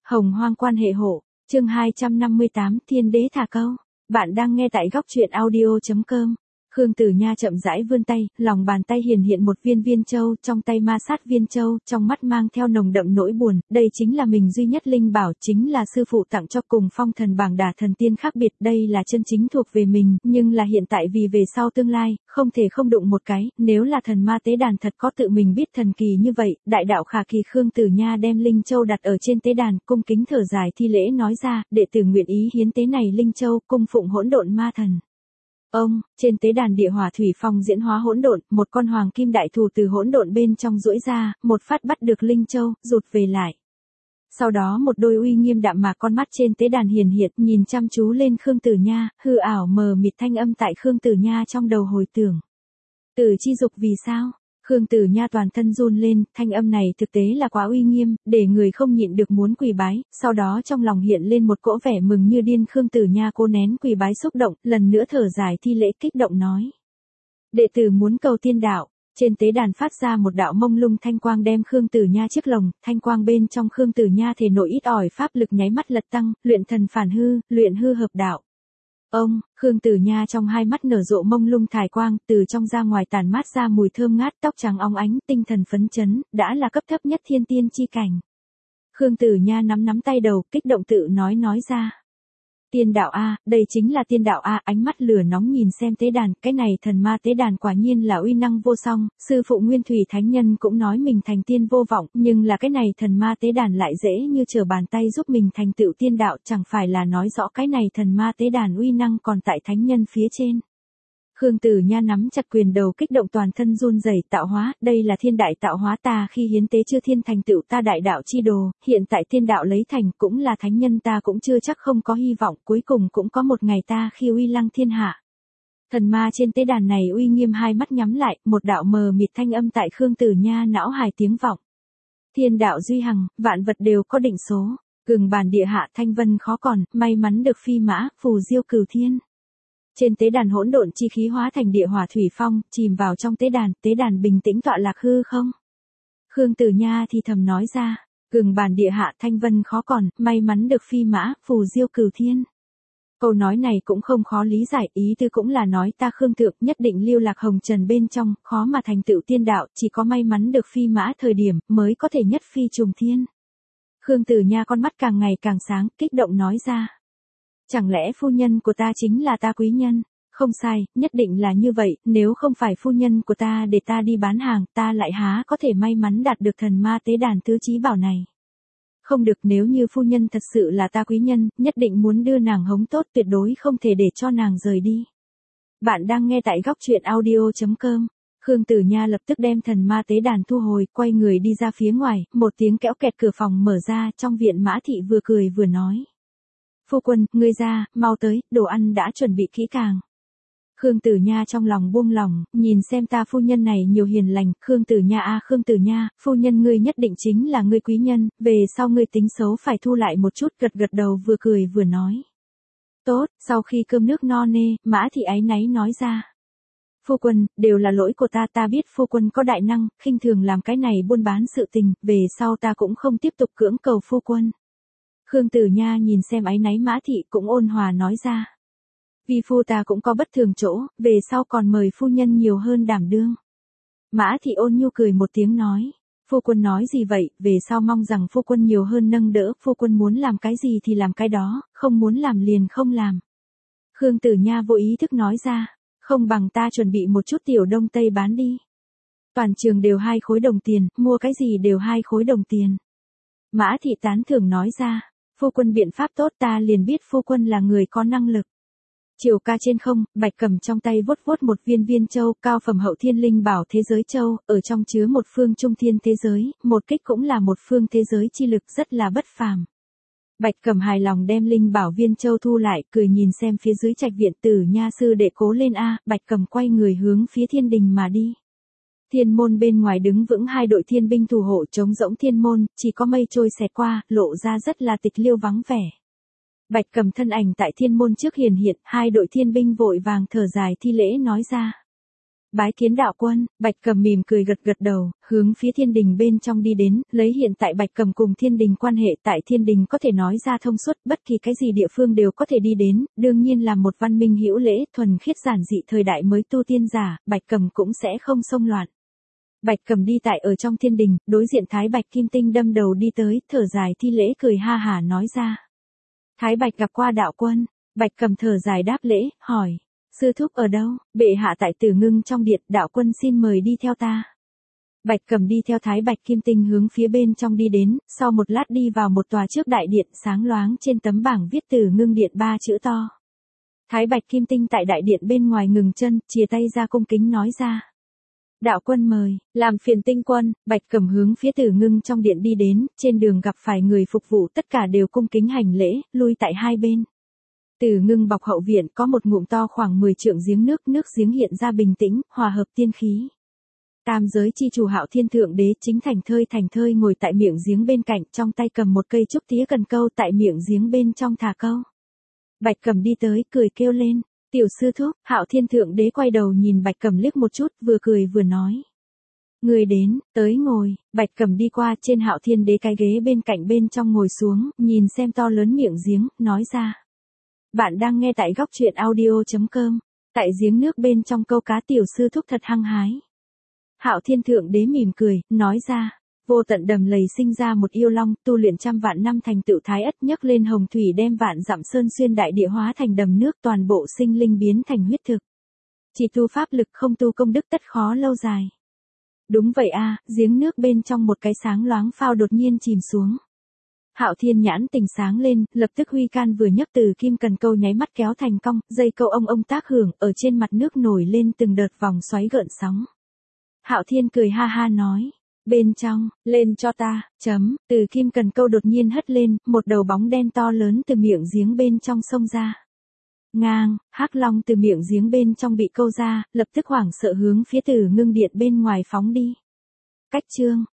Hồng hoang quan hệ hộ, chương 258 Thiên đế thả câu. Bạn đang nghe tại góc truyện audio.com. Khương Tử Nha chậm rãi vươn tay, lòng bàn tay hiển hiện một viên viên châu, trong tay ma sát viên châu, trong mắt mang theo nồng đậm nỗi buồn, đây chính là mình duy nhất linh bảo, chính là sư phụ tặng cho cùng phong thần bảng đả thần tiên khác biệt, đây là chân chính thuộc về mình, nhưng là hiện tại vì về sau tương lai, không thể không đụng một cái, nếu là thần ma tế đàn thật có tự mình biết thần kỳ như vậy, đại đạo khả kỳ. Khương Tử Nha đem linh châu đặt ở trên tế đàn, cung kính thở dài thi lễ nói ra, đệ tử nguyện ý hiến tế này linh châu, cung phụng hỗn độn ma thần. Ông, trên tế đàn địa hỏa thủy phong diễn hóa hỗn độn, một con hoàng kim đại thù từ hỗn độn bên trong duỗi ra, một phát bắt được linh châu, rụt về lại. Sau đó một đôi uy nghiêm đạm mạc con mắt trên tế đàn hiển hiện, nhìn chăm chú lên Khương Tử Nha, hư ảo mờ mịt thanh âm tại Khương Tử Nha trong đầu hồi tưởng. Tử chi dục vì sao? Khương Tử Nha toàn thân run lên, thanh âm này thực tế là quá uy nghiêm, để người không nhịn được muốn quỳ bái, sau đó trong lòng hiện lên một cỗ vẻ mừng như điên. Khương Tử Nha cố nén quỳ bái xúc động, lần nữa thở dài thi lễ kích động nói. Đệ tử muốn cầu tiên đạo. Trên tế đàn phát ra một đạo mông lung thanh quang đem Khương Tử Nha chiếc lồng, thanh quang bên trong Khương Tử Nha thể nội ít ỏi pháp lực nháy mắt lật tăng, luyện thần phản hư, luyện hư hợp đạo. Ông, Khương Tử Nha trong hai mắt nở rộ mông lung thải quang, từ trong ra ngoài tản mát ra mùi thơm ngát, tóc trắng óng ánh, tinh thần phấn chấn, đã là cấp thấp nhất thiên tiên chi cảnh. Khương Tử Nha nắm tay đầu, kích động tự nói ra. Tiên đạo a, đây chính là tiên đạo a, ánh mắt lửa nóng nhìn xem tế đàn, cái này thần ma tế đàn quả nhiên là uy năng vô song, sư phụ Nguyên Thủy Thánh Nhân cũng nói mình thành tiên vô vọng, nhưng là cái này thần ma tế đàn lại dễ như trở bàn tay giúp mình thành tựu tiên đạo, chẳng phải là nói rõ cái này thần ma tế đàn uy năng còn tại thánh nhân phía trên. Khương Tử Nha nắm chặt quyền đầu kích động toàn thân run rẩy, tạo hóa, đây là thiên đại tạo hóa, ta khi hiến tế chưa thiên thành tựu ta đại đạo chi đồ, hiện tại tiên đạo lấy thành, cũng là thánh nhân ta cũng chưa chắc không có hy vọng, cuối cùng cũng có một ngày ta khi uy lăng thiên hạ. Thần ma trên tế đàn này uy nghiêm hai mắt nhắm lại, một đạo mờ mịt thanh âm tại Khương Tử Nha não hài tiếng vọng. Thiên đạo duy hằng, vạn vật đều có định số, gừng bàn địa hạ thanh vân khó còn, may mắn được phi mã, phù diêu cửu thiên. Trên tế đàn hỗn độn chi khí hóa thành địa hỏa thủy phong, chìm vào trong tế đàn bình tĩnh tọa lạc hư không. Khương Tử Nha thì thầm nói ra, gừng bàn địa hạ thanh vân khó còn, may mắn được phi mã, phù diêu cửu thiên. Câu nói này cũng không khó lý giải, ý tư cũng là nói ta Khương Thượng nhất định lưu lạc hồng trần bên trong, khó mà thành tựu tiên đạo, chỉ có may mắn được phi mã thời điểm, mới có thể nhất phi trùng thiên. Khương Tử Nha con mắt càng ngày càng sáng, kích động nói ra. Chẳng lẽ phu nhân của ta chính là ta quý nhân? Không sai, nhất định là như vậy, nếu không phải phu nhân của ta để ta đi bán hàng, ta lại há có thể may mắn đạt được thần ma tế đàn tứ chí bảo này. Không được, nếu như phu nhân thật sự là ta quý nhân, nhất định muốn đưa nàng hống tốt, tuyệt đối không thể để cho nàng rời đi. Bạn đang nghe tại góc truyện audio.com. Khương Tử Nha lập tức đem thần ma tế đàn thu hồi, quay người đi ra phía ngoài, một tiếng kéo kẹt cửa phòng mở ra, trong viện Mã Thị vừa cười vừa nói. Phu quân, ngươi ra, mau tới, đồ ăn đã chuẩn bị kỹ càng. Khương Tử Nha trong lòng buông lòng, nhìn xem ta phu nhân này nhiều hiền lành, Khương Tử Nha a Khương Tử Nha, phu nhân ngươi nhất định chính là ngươi quý nhân, về sau ngươi tính xấu phải thu lại một chút, gật đầu vừa cười vừa nói. Tốt, sau khi cơm nước no nê, Mã Thị áy náy nói ra. Phu quân, đều là lỗi của ta biết phu quân có đại năng, khinh thường làm cái này buôn bán sự tình, về sau ta cũng không tiếp tục cưỡng cầu phu quân. Khương Tử Nha nhìn xem áy náy Mã Thị cũng ôn hòa nói ra. Vì phu ta cũng có bất thường chỗ, về sau còn mời phu nhân nhiều hơn đảm đương. Mã Thị ôn nhu cười một tiếng nói. Phu quân nói gì vậy, về sau mong rằng phu quân nhiều hơn nâng đỡ, phu quân muốn làm cái gì thì làm cái đó, không muốn làm liền không làm. Khương Tử Nha vô ý thức nói ra, không bằng ta chuẩn bị một chút tiểu đông tây bán đi. Toàn trường đều 2 khối đồng tiền, mua cái gì đều 2 khối đồng tiền. Mã Thị tán thưởng nói ra, phu quân biện pháp tốt, ta liền biết phu quân là người có năng lực. Chiều ca trên không, Bạch Cầm trong tay vuốt một viên châu, cao phẩm hậu thiên linh bảo thế giới châu, ở trong chứa một phương trung thiên thế giới, một kích cũng là một phương thế giới chi lực rất là bất phàm. Bạch Cầm hài lòng đem linh bảo viên châu thu lại, cười nhìn xem phía dưới trạch viện. Tử Nha sư đệ cố lên a. Bạch Cầm quay người hướng phía thiên đình mà đi. Thiên môn bên ngoài đứng vững 2 đội thiên binh thủ hộ trống rỗng thiên môn, chỉ có mây trôi xẹt qua, lộ ra rất là tịch liêu vắng vẻ. Bạch Cầm thân ảnh tại thiên môn trước hiển hiện, 2 đội thiên binh vội vàng thở dài thi lễ nói ra. Bái kiến đạo quân, Bạch Cầm mỉm cười gật gật đầu, hướng phía thiên đình bên trong đi đến, lấy hiện tại Bạch Cầm cùng thiên đình quan hệ tại thiên đình có thể nói ra thông suốt, bất kỳ cái gì địa phương đều có thể đi đến, đương nhiên là một văn minh hữu lễ, thuần khiết giản dị thời đại mới tu tiên giả, Bạch Cầm cũng sẽ không xông loạn. Bạch Cầm đi tại ở trong thiên đình, đối diện Thái Bạch Kim Tinh đâm đầu đi tới, thở dài thi lễ cười ha hả nói ra. Thái Bạch gặp qua đạo quân, Bạch Cầm thở dài đáp lễ, hỏi. Sư thúc ở đâu? Bệ hạ tại Tử Ngưng trong điện, đạo quân xin mời đi theo ta. Bạch Cầm đi theo Thái Bạch Kim Tinh hướng phía bên trong đi đến, sau một lát đi vào một tòa trước đại điện sáng loáng trên tấm bảng viết Tử Ngưng điện 3 chữ to. Thái Bạch Kim Tinh tại đại điện bên ngoài ngừng chân, chìa tay ra cung kính nói ra. Đạo quân mời, làm phiền tinh quân, Bạch Cầm hướng phía Tử Ngưng trong điện đi đến, trên đường gặp phải người phục vụ tất cả đều cung kính hành lễ, lui tại hai bên. Tử Ngưng bọc hậu viện có một ngụm to khoảng 10 trượng giếng nước giếng hiện ra bình tĩnh, hòa hợp tiên khí. Tam giới chi chủ Hạo Thiên Thượng Đế chính thành thơi ngồi tại miệng giếng bên cạnh, trong tay cầm một cây trúc tía cần câu tại miệng giếng bên trong thả câu. Bạch Cầm đi tới, cười kêu lên, tiểu sư thúc, Hạo Thiên Thượng Đế quay đầu nhìn Bạch Cầm liếc một chút, vừa cười vừa nói. Người đến, tới ngồi, Bạch Cầm đi qua trên Hạo Thiên Đế cái ghế bên cạnh bên trong ngồi xuống, nhìn xem to lớn miệng giếng, nói ra. Bạn đang nghe tại góc truyện audio.com, tại giếng nước bên trong câu cá tiểu sư thúc thật hăng hái. Hạo Thiên Thượng Đế mỉm cười, nói ra, vô tận đầm lầy sinh ra một yêu long, tu luyện trăm vạn năm thành tựu thái ất nhấc lên hồng thủy đem vạn dặm sơn xuyên đại địa hóa thành đầm nước toàn bộ sinh linh biến thành huyết thực. Chỉ tu pháp lực không tu công đức tất khó lâu dài. Đúng vậy a, giếng nước bên trong một cái sáng loáng phao đột nhiên chìm xuống. Hạo Thiên nhãn tình sáng lên, lập tức huy can vừa nhấc từ kim cần câu nháy mắt kéo thành cong, dây câu ông tác hưởng, ở trên mặt nước nổi lên từng đợt vòng xoáy gợn sóng. Hạo Thiên cười ha ha nói, bên trong, lên cho ta, từ kim cần câu đột nhiên hất lên, một đầu bóng đen to lớn từ miệng giếng bên trong sông ra. Ngang, hắc long từ miệng giếng bên trong bị câu ra, lập tức hoảng sợ hướng phía Tử Ngưng điện bên ngoài phóng đi. Cách chương